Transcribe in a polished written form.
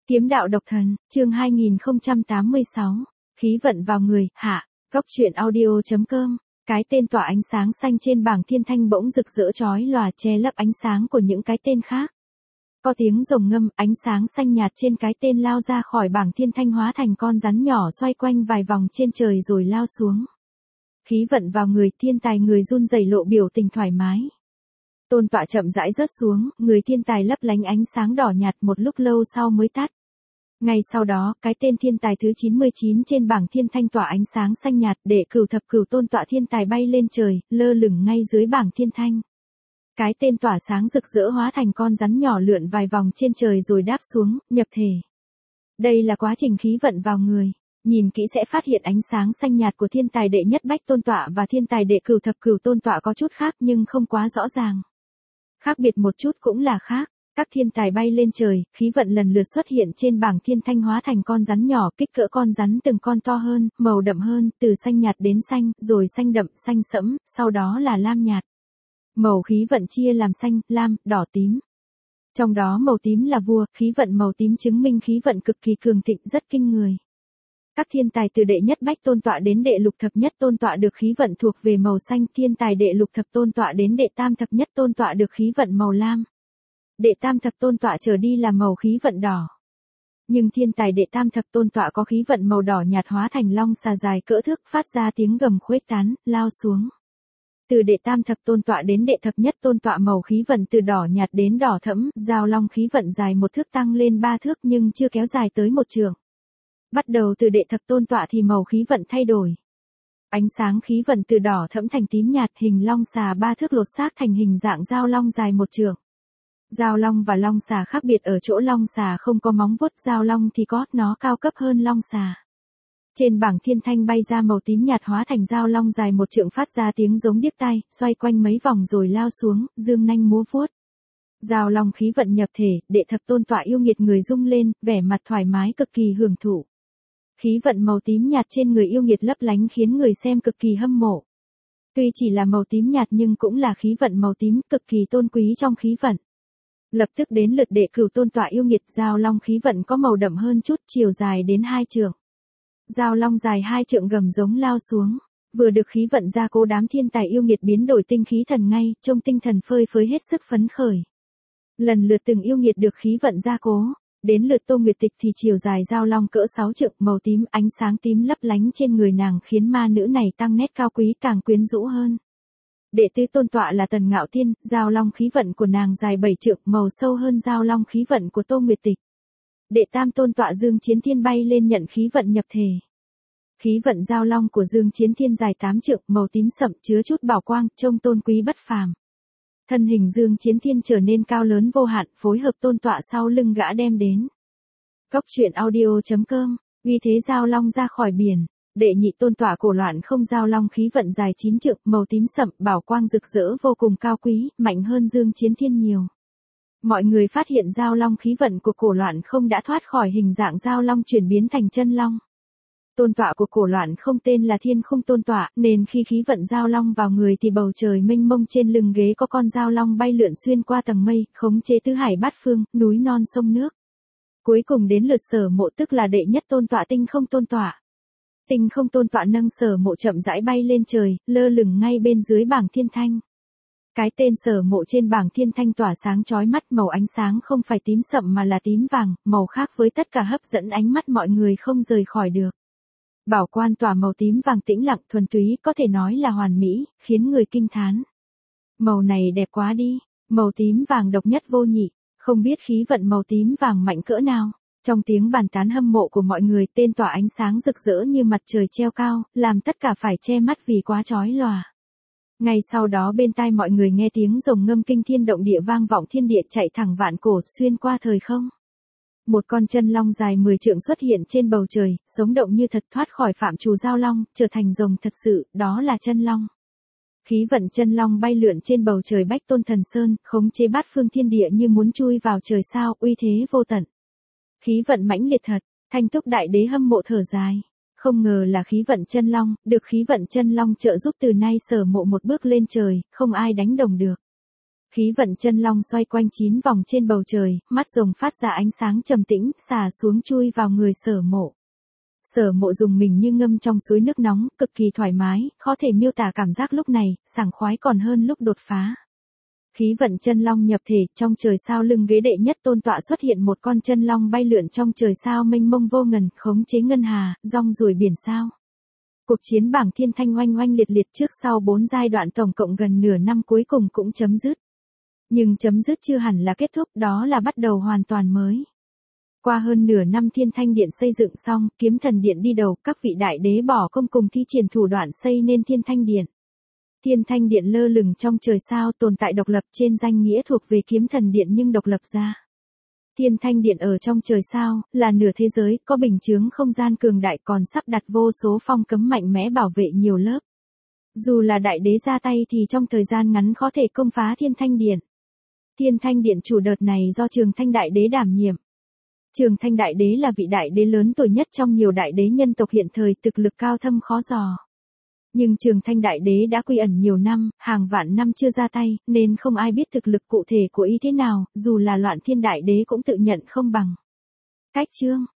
Kiếm đạo độc thần, chương 2086, khí vận vào người, hạ, góc truyện audio.com, cái tên tỏa ánh sáng xanh trên bảng thiên thanh bỗng rực rỡ chói lòa che lấp ánh sáng của những cái tên khác. Có tiếng rồng ngâm, ánh sáng xanh nhạt trên cái tên lao ra khỏi bảng thiên thanh hóa thành con rắn nhỏ xoay quanh vài vòng trên trời rồi lao xuống. Khí vận vào người, thiên tài người run rẩy lộ biểu tình thoải mái. Tôn tọa chậm rãi rớt xuống, người thiên tài lấp lánh ánh sáng đỏ nhạt một lúc lâu sau mới tắt. Ngay sau đó, cái tên thiên tài thứ 99 trên bảng thiên thanh tỏa ánh sáng xanh nhạt để cửu thập cửu tôn tọa thiên tài bay lên trời, lơ lửng ngay dưới bảng thiên thanh. Cái tên tỏa sáng rực rỡ hóa thành con rắn nhỏ lượn vài vòng trên trời rồi đáp xuống, nhập thể. Đây là quá trình khí vận vào người. Nhìn kỹ sẽ phát hiện ánh sáng xanh nhạt của thiên tài đệ nhất bách tôn tọa và thiên tài đệ cửu thập cửu tôn tọa có chút khác nhưng không quá rõ ràng. Khác biệt một chút cũng là khác. Các thiên tài bay lên trời, khí vận lần lượt xuất hiện trên bảng thiên thanh hóa thành con rắn nhỏ, kích cỡ con rắn từng con to hơn, màu đậm hơn, từ xanh nhạt đến xanh, rồi xanh đậm, xanh sẫm, sau đó là lam nhạt. Màu khí vận chia làm xanh, lam, đỏ, tím. Trong đó màu tím là vua, khí vận màu tím chứng minh khí vận cực kỳ cường thịnh, rất kinh người. Các thiên tài từ đệ nhất bách tôn tọa đến đệ lục thập nhất tôn tọa được khí vận thuộc về màu xanh, thiên tài đệ lục thập tôn tọa đến đệ tam thập nhất tôn tọa được khí vận màu lam. Đệ tam thập tôn tọa trở đi là màu khí vận đỏ. Nhưng thiên tài đệ tam thập tôn tọa có khí vận màu đỏ nhạt hóa thành long xà dài cỡ thước phát ra tiếng gầm khuếch tán, lao xuống. Từ đệ tam thập tôn tọa đến đệ thập nhất tôn tọa màu khí vận từ đỏ nhạt đến đỏ thẫm, giao long khí vận dài 1 thước tăng lên 3 thước nhưng chưa kéo dài tới 1 trượng. Bắt đầu từ đệ thập tôn tọa thì màu khí vận thay đổi. Ánh sáng khí vận từ đỏ thẫm thành tím nhạt, hình long xà 3 thước lột xác thành hình dạng giao long dài 1 trượng. Giao long và long xà khác biệt ở chỗ long xà không có móng vuốt, giao long thì có, nó cao cấp hơn long xà. Trên bảng thiên thanh bay ra màu tím nhạt hóa thành giao long dài 1 trượng phát ra tiếng giống điếc tai, xoay quanh mấy vòng rồi lao xuống, dương nanh múa vuốt. Giao long khí vận nhập thể, đệ thập tôn tọa yêu nghiệt người rung lên, vẻ mặt thoải mái cực kỳ hưởng thụ. Khí vận màu tím nhạt trên người yêu nghiệt lấp lánh khiến người xem cực kỳ hâm mộ. Tuy chỉ là màu tím nhạt nhưng cũng là khí vận màu tím cực kỳ tôn quý trong khí vận. Lập tức đến lượt đệ cửu tôn tọa yêu nghiệt, giao long khí vận có màu đậm hơn chút, chiều dài đến 2 trượng. Giao long dài 2 trượng gầm giống lao xuống, vừa được khí vận gia cố đám thiên tài yêu nghiệt biến đổi tinh khí thần ngay, trông tinh thần phơi phới hết sức phấn khởi. Lần lượt từng yêu nghiệt được khí vận gia cố, đến lượt Tô Nguyệt Tịch thì chiều dài giao long cỡ 6 trượng, màu tím, ánh sáng tím lấp lánh trên người nàng khiến ma nữ này tăng nét cao quý càng quyến rũ hơn. Đệ tứ tôn tọa là Tần Ngạo Thiên, giao long khí vận của nàng dài 7 trượng, màu sâu hơn giao long khí vận của Tô Nguyệt Tịch. Đệ tam tôn tọa Dương Chiến Thiên bay lên nhận khí vận nhập thể. Khí vận giao long của Dương Chiến Thiên dài 8 trượng, màu tím sậm chứa chút bảo quang, trông tôn quý bất phàm. Thân hình Dương Chiến Thiên trở nên cao lớn vô hạn, phối hợp tôn tọa sau lưng gã đem đến. Góc truyện audio.com, uy thế giao long ra khỏi biển. Đệ nhị tôn tọa Cổ Loạn Không giao long khí vận dài 9 trượng, màu tím sậm, bảo quang rực rỡ vô cùng cao quý, mạnh hơn Dương Chiến Thiên nhiều. Mọi người phát hiện giao long khí vận của Cổ Loạn Không đã thoát khỏi hình dạng giao long chuyển biến thành chân long. Tôn tọa của Cổ Loạn Không tên là Thiên Khung tôn tọa, nên khi khí vận giao long vào người thì bầu trời mênh mông, trên lưng ghế có con giao long bay lượn xuyên qua tầng mây, khống chế tứ hải bát phương, núi non sông nước. Cuối cùng đến lượt Sở Mộ, tức là đệ nhất tôn tọa Tinh Không tôn tọa. Tinh Không tôn tọa nâng Sở Mộ chậm rãi bay lên trời, lơ lửng ngay bên dưới bảng thiên thanh. Cái tên Sở Mộ trên bảng thiên thanh tỏa sáng chói mắt, màu ánh sáng không phải tím sậm mà là tím vàng, màu khác với tất cả hấp dẫn ánh mắt mọi người không rời khỏi được. Bảo quan tỏa màu tím vàng tĩnh lặng thuần túy, có thể nói là hoàn mỹ, khiến người kinh thán. Màu này đẹp quá đi, màu tím vàng độc nhất vô nhị, không biết khí vận màu tím vàng mạnh cỡ nào. Trong tiếng bàn tán hâm mộ của mọi người, tên tỏa ánh sáng rực rỡ như mặt trời treo cao, làm tất cả phải che mắt vì quá chói lòa. Ngay sau đó bên tai mọi người nghe tiếng rồng ngâm kinh thiên động địa vang vọng thiên địa, chạy thẳng vạn cổ, xuyên qua thời không. Một con chân long dài 10 trượng xuất hiện trên bầu trời, sống động như thật, thoát khỏi phạm trù giao long, trở thành rồng thật sự, đó là chân long. Khí vận chân long bay lượn trên bầu trời Bách Tôn Thần Sơn, khống chế bát phương thiên địa như muốn chui vào trời sao, uy thế vô tận. Khí vận mãnh liệt thật, Thanh Túc Đại Đế hâm mộ thở dài. Không ngờ là khí vận chân long, được khí vận chân long trợ giúp từ nay Sở Mộ một bước lên trời, không ai đánh đồng được. Khí vận chân long xoay quanh 9 vòng trên bầu trời, mắt rồng phát ra ánh sáng trầm tĩnh, xả xuống chui vào người Sở Mộ. Sở Mộ dùng mình như ngâm trong suối nước nóng, cực kỳ thoải mái, khó thể miêu tả cảm giác lúc này, sảng khoái còn hơn lúc đột phá. Khí vận chân long nhập thể, trong trời sao lưng ghế đệ nhất tôn tọa xuất hiện một con chân long bay lượn trong trời sao mênh mông vô ngần, khống chế ngân hà, rong ruổi biển sao. Cuộc chiến bảng thiên thanh oanh oanh liệt liệt trước sau 4 giai đoạn tổng cộng gần nửa năm cuối cùng cũng chấm dứt. Nhưng chấm dứt chưa hẳn là kết thúc, đó là bắt đầu hoàn toàn mới. Qua hơn nửa năm Thiên Thanh Điện xây dựng xong, Kiếm Thần Điện đi đầu, các vị đại đế bỏ công cùng thi triển thủ đoạn xây nên Thiên Thanh Điện. Thiên Thanh Điện lơ lửng trong trời sao, tồn tại độc lập trên danh nghĩa thuộc về Kiếm Thần Điện nhưng độc lập ra. Thiên Thanh Điện ở trong trời sao, là nửa thế giới, có bình chướng không gian cường đại, còn sắp đặt vô số phong cấm mạnh mẽ bảo vệ nhiều lớp. Dù là đại đế ra tay thì trong thời gian ngắn khó thể công phá Thiên Thanh Điện. Thiên Thanh Điện chủ đợt này do Trường Thanh Đại Đế đảm nhiệm. Trường Thanh Đại Đế là vị đại đế lớn tuổi nhất trong nhiều đại đế nhân tộc hiện thời, thực lực cao thâm khó dò. Nhưng Trường Thanh Đại Đế đã quy ẩn nhiều năm, hàng vạn năm chưa ra tay, nên không ai biết thực lực cụ thể của y thế nào, dù là Loạn Thiên Đại Đế cũng tự nhận không bằng. Cách chương